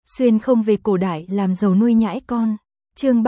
Xuyên không về cổ đại làm giàu nuôi nhãi con. Chương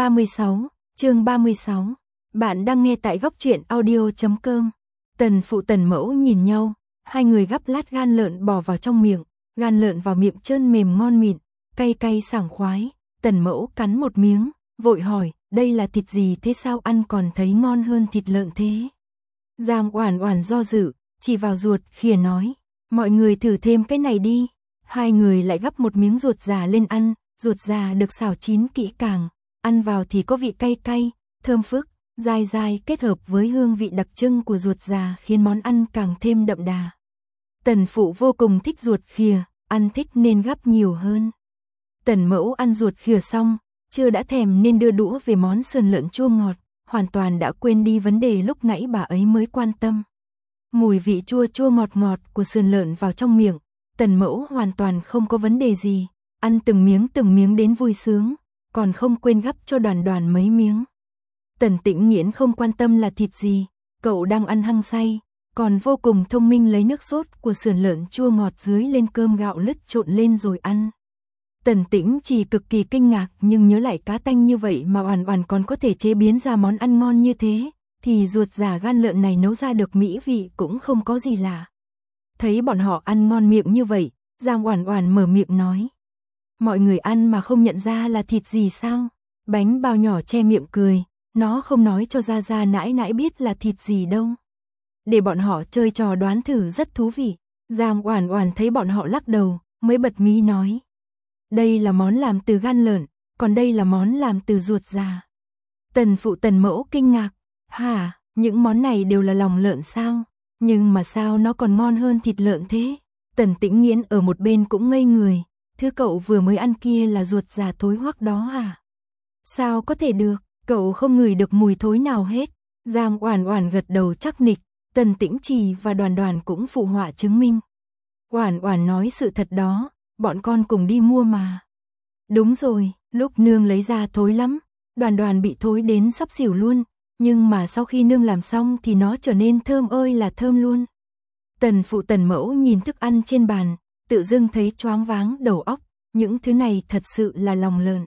36. Bạn đang nghe tại góc truyện audio.com. Tần phụ tần mẫu nhìn nhau, hai người gắp lát gan lợn bỏ vào trong miệng, gan lợn vào miệng trơn mềm ngon mịn, cay cay sảng khoái. Tần mẫu cắn một miếng, vội hỏi, đây là thịt gì thế, sao ăn còn thấy ngon hơn thịt lợn thế? Giang Oản Oản do dự, chỉ vào ruột khìa nói, mọi người thử thêm cái này đi. Hai người lại gắp một miếng ruột già lên ăn, ruột già được xào chín kỹ càng, ăn vào thì có vị cay cay, thơm phức, dai dai kết hợp với hương vị đặc trưng của ruột già khiến món ăn càng thêm đậm đà. Tần phụ vô cùng thích ruột khìa, ăn thích nên gắp nhiều hơn. Tần mẫu ăn ruột khìa xong, chưa đã thèm nên đưa đũa về món sườn lợn chua ngọt, hoàn toàn đã quên đi vấn đề lúc nãy bà ấy mới quan tâm. Mùi vị chua chua ngọt ngọt của sườn lợn vào trong miệng, Tần mẫu hoàn toàn không có vấn đề gì, ăn từng miếng đến vui sướng, còn không quên gắp cho Đoàn Đoàn mấy miếng. Tần Tĩnh Nghiễn không quan tâm là thịt gì, cậu đang ăn hăng say, còn vô cùng thông minh lấy nước sốt của sườn lợn chua ngọt dưới lên cơm gạo lứt trộn lên rồi ăn. Tần Tĩnh chỉ cực kỳ kinh ngạc nhưng nhớ lại cá tanh như vậy mà Oản Oản còn có thể chế biến ra món ăn ngon như thế, thì ruột già gan lợn này nấu ra được mỹ vị cũng không có gì lạ. Thấy bọn họ ăn ngon miệng như vậy, Giang Oản Oản mở miệng nói. Mọi người ăn mà không nhận ra là thịt gì sao? Bánh bao nhỏ che miệng cười, nó không nói cho Gia Gia nãi nãi biết là thịt gì đâu. Để bọn họ chơi trò đoán thử rất thú vị. Giang Oản Oản thấy bọn họ lắc đầu, mới bật mí nói. Đây là món làm từ gan lợn, còn đây là món làm từ ruột già. Tần phụ tần mẫu kinh ngạc. Hả, những món này đều là lòng lợn sao? Nhưng mà sao nó còn ngon hơn thịt lợn thế? Tần Tĩnh Nghiễn ở một bên cũng ngây người, thứ cậu vừa mới ăn kia là ruột già thối hoắc đó à? Sao có thể được, cậu không ngửi được mùi thối nào hết. Giang Oản Oản gật đầu chắc nịch, Tần Tĩnh Trì và Đoàn Đoàn cũng phụ họa chứng minh. Oản Oản nói sự thật đó, bọn con cùng đi mua mà. Đúng rồi, lúc nương lấy ra thối lắm, Đoàn Đoàn bị thối đến sắp xỉu luôn. Nhưng mà sau khi nương làm xong thì nó trở nên thơm ơi là thơm luôn. Tần phụ tần mẫu nhìn thức ăn trên bàn, tự dưng thấy choáng váng đầu óc, những thứ này thật sự là lòng lợn.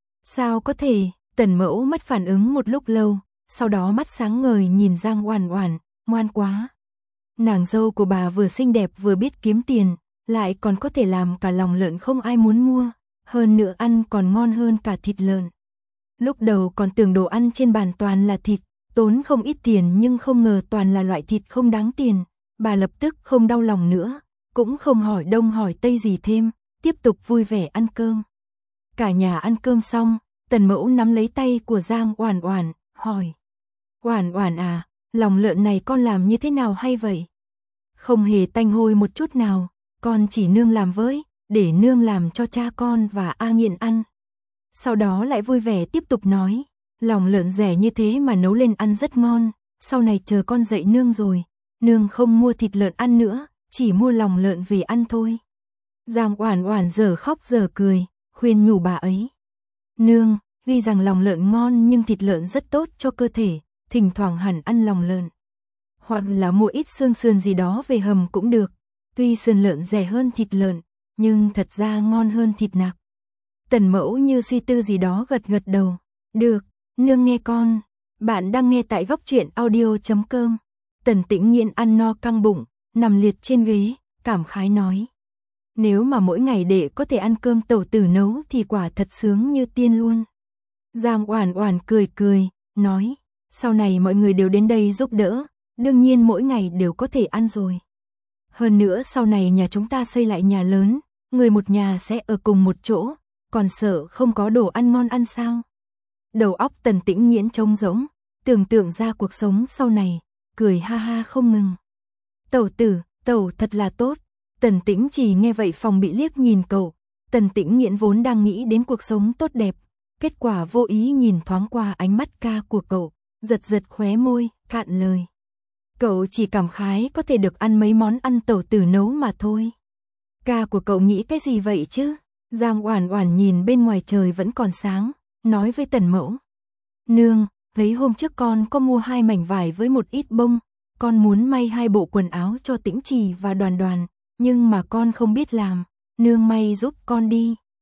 Sao có thể? Tần mẫu mất phản ứng một lúc lâu, sau đó mắt sáng ngời nhìn Giang Oản Oản, ngoan quá. Nàng dâu của bà vừa xinh đẹp vừa biết kiếm tiền, lại còn có thể làm cả lòng lợn không ai muốn mua, hơn nữa ăn còn ngon hơn cả thịt lợn. Lúc đầu còn tưởng đồ ăn trên bàn toàn là thịt, tốn không ít tiền nhưng không ngờ toàn là loại thịt không đáng tiền. Bà lập tức không đau lòng nữa, cũng không hỏi đông hỏi tây gì thêm, tiếp tục vui vẻ ăn cơm. Cả nhà ăn cơm xong, Tần mẫu nắm lấy tay của Giang Oản Oản, hỏi. Oản Oản à, lòng lợn này con làm như thế nào hay vậy? Không hề tanh hôi một chút nào, con chỉ nương làm với, để nương làm cho cha con và A Nghiện ăn. Sau đó lại vui vẻ tiếp tục nói, lòng lợn rẻ như thế mà nấu lên ăn rất ngon, sau này chờ con dạy nương rồi, nương không mua thịt lợn ăn nữa, chỉ mua lòng lợn về ăn thôi. Giang Oản Oản giờ khóc giờ cười, khuyên nhủ bà ấy. Nương, ghi rằng lòng lợn ngon nhưng thịt lợn rất tốt cho cơ thể, thỉnh thoảng hẳn ăn lòng lợn. Hoặc là mua ít xương sườn gì đó về hầm cũng được, tuy sườn lợn rẻ hơn thịt lợn, nhưng thật ra ngon hơn thịt nạc. Tần mẫu như suy tư gì đó gật gật đầu. Được, nương nghe con. Bạn đang nghe tại góc truyện audio.com. Tần Tĩnh Nghiễn ăn no căng bụng, nằm liệt trên ghế, cảm khái nói. Nếu mà mỗi ngày để có thể ăn cơm tẩu tử nấu thì quả thật sướng như tiên luôn. Giang Oản Oản cười cười, nói. Sau này mọi người đều đến đây giúp đỡ, đương nhiên mỗi ngày đều có thể ăn rồi. Hơn nữa sau này nhà chúng ta xây lại nhà lớn, người một nhà sẽ ở cùng một chỗ. Còn sợ không có đồ ăn ngon ăn sao? Đầu óc Tần Tĩnh Nghiễn trống rỗng, tưởng tượng ra cuộc sống sau này, cười ha ha không ngừng. Tẩu tử, tẩu thật là tốt. Tần Tĩnh chỉ nghe vậy phòng bị liếc nhìn cậu. Tần Tĩnh Nghiễn vốn đang nghĩ đến cuộc sống tốt đẹp, kết quả vô ý nhìn thoáng qua ánh mắt ca của cậu, giật giật khóe môi, cạn lời. Cậu chỉ cảm khái có thể được ăn mấy món ăn tẩu tử nấu mà thôi. Ca của cậu nghĩ cái gì vậy chứ? Giang Oản Oản nhìn bên ngoài trời vẫn còn sáng, nói với Tần mẫu. Nương, lấy hôm trước con có mua 2 mảnh vải với một ít bông, con muốn may 2 bộ quần áo cho Tĩnh Trì và Đoàn Đoàn, nhưng mà con không biết làm, nương may giúp con đi.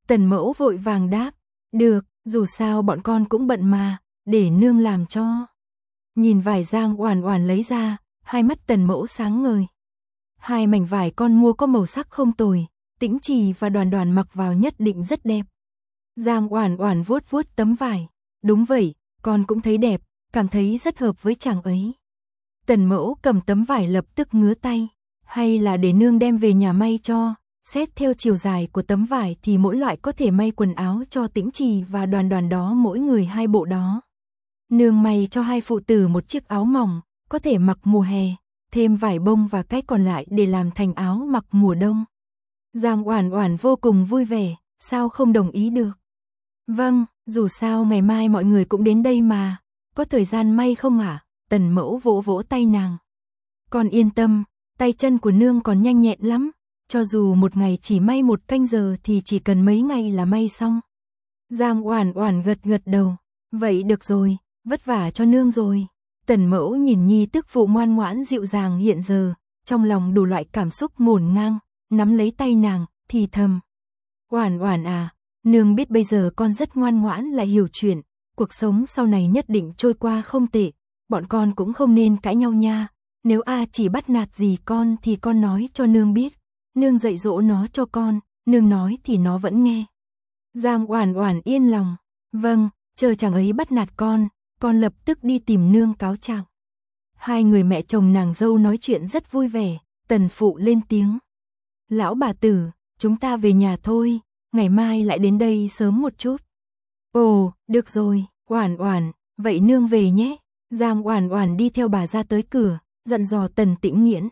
Tần Mẫu vội vàng đáp, được, dù sao bọn con cũng bận mà, để nương làm cho. Nhìn vải Giang Oản Oản lấy ra, hai mắt Tần Mẫu sáng ngời. Hai mảnh vải con mua có màu sắc không tồi, Tĩnh Trì và Đoàn Đoàn mặc vào nhất định rất đẹp. Giang Oản Oản vuốt vuốt tấm vải, đúng vậy, con cũng thấy đẹp, cảm thấy rất hợp với chàng ấy. Tần Mẫu cầm tấm vải lập tức ngứa tay, hay là để nương đem về nhà may cho, xét theo chiều dài của tấm vải thì mỗi loại có thể may quần áo cho Tĩnh Trì và Đoàn Đoàn đó mỗi người 2 bộ đó. Nương may cho hai phụ tử một chiếc áo mỏng, có thể mặc mùa hè, thêm vải bông và cái còn lại để làm thành áo mặc mùa đông. Giang Oản Oản vô cùng vui vẻ, sao không đồng ý được. Vâng, dù sao ngày mai mọi người cũng đến đây mà, có thời gian may không ạ? Tần Mẫu vỗ vỗ tay nàng. Con yên tâm, tay chân của nương còn nhanh nhẹn lắm, cho dù một ngày chỉ may 1 canh giờ thì chỉ cần mấy ngày là may xong. Giang Oản Oản gật gật đầu, vậy được rồi, vất vả cho nương rồi. Tần Mẫu nhìn nhi tức phụ ngoan ngoãn dịu dàng hiện giờ, trong lòng đủ loại cảm xúc ngổn ngang, nắm lấy tay nàng, thì thầm. Oản Oản à, nương biết bây giờ con rất ngoan ngoãn lại hiểu chuyện, cuộc sống sau này nhất định trôi qua không tệ, bọn con cũng không nên cãi nhau nha, nếu A chỉ bắt nạt gì con thì con nói cho nương biết, nương dạy dỗ nó cho con, nương nói thì nó vẫn nghe. Giang Oản Oản yên lòng, vâng, chờ chàng ấy bắt nạt con lập tức đi tìm nương cáo trạng. Hai người mẹ chồng nàng dâu nói chuyện rất vui vẻ, Tần phụ lên tiếng. Lão bà tử, chúng ta về nhà thôi, ngày mai lại đến đây sớm một chút. Ồ, được rồi, Oản Oản, vậy nương về nhé. Giang Oản Oản đi theo bà ra tới cửa, dặn dò Tần Tĩnh Nghiễn.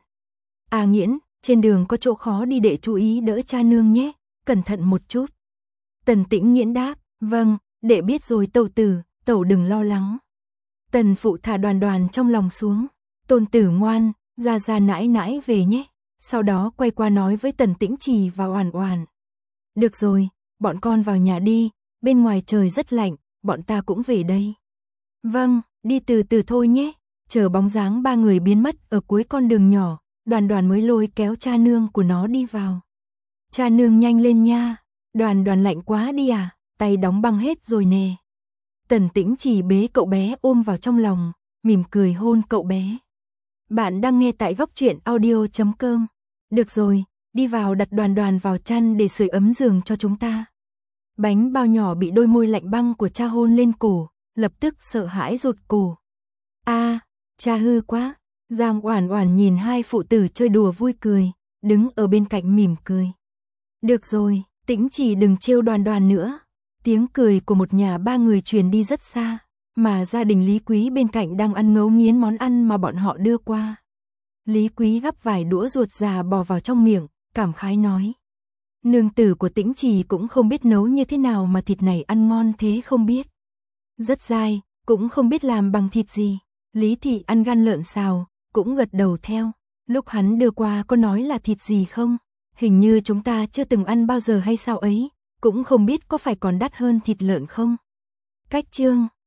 À Nghiễn, trên đường có chỗ khó đi để chú ý đỡ cha nương nhé, cẩn thận một chút. Tần Tĩnh Nghiễn đáp, vâng, đệ biết rồi tẩu tử, tẩu đừng lo lắng. Tần phụ thả Đoàn Đoàn trong lòng xuống, tôn tử ngoan, ra ra nãi nãi về nhé. Sau đó quay qua nói với Tần Tĩnh Trì và Oản Oản. Được rồi, bọn con vào nhà đi, bên ngoài trời rất lạnh, bọn ta cũng về đây. Vâng, đi từ từ thôi nhé. Chờ bóng dáng ba người biến mất ở cuối con đường nhỏ, Đoàn Đoàn mới lôi kéo cha nương của nó đi vào. Cha nương nhanh lên nha, Đoàn Đoàn lạnh quá đi à, tay đóng băng hết rồi nè. Tần Tĩnh Trì bế cậu bé ôm vào trong lòng, mỉm cười hôn cậu bé. Bạn đang nghe tại góc truyện audio.com. Được rồi, đi vào đặt Đoàn Đoàn vào chăn để sưởi ấm giường cho chúng ta. Bánh bao nhỏ bị đôi môi lạnh băng của cha hôn lên cổ, lập tức sợ hãi rụt cổ. A, cha hư quá. Giang Oản Oản nhìn hai phụ tử chơi đùa vui cười, đứng ở bên cạnh mỉm cười. Được rồi, Tĩnh Trì đừng trêu Đoàn Đoàn nữa. Tiếng cười của một nhà ba người truyền đi rất xa, mà gia đình Lý Quý bên cạnh đang ăn ngấu nghiến món ăn mà bọn họ đưa qua. Lý Quý gắp vài đũa ruột già bò vào trong miệng, cảm khái nói. Nương tử của Tĩnh Trì cũng không biết nấu như thế nào mà thịt này ăn ngon thế không biết. Rất dai, cũng không biết làm bằng thịt gì. Lý Thị ăn gan lợn xào, cũng gật đầu theo. Lúc hắn đưa qua có nói là thịt gì không? Hình như chúng ta chưa từng ăn bao giờ hay sao ấy, cũng không biết có phải còn đắt hơn thịt lợn không? Cách chương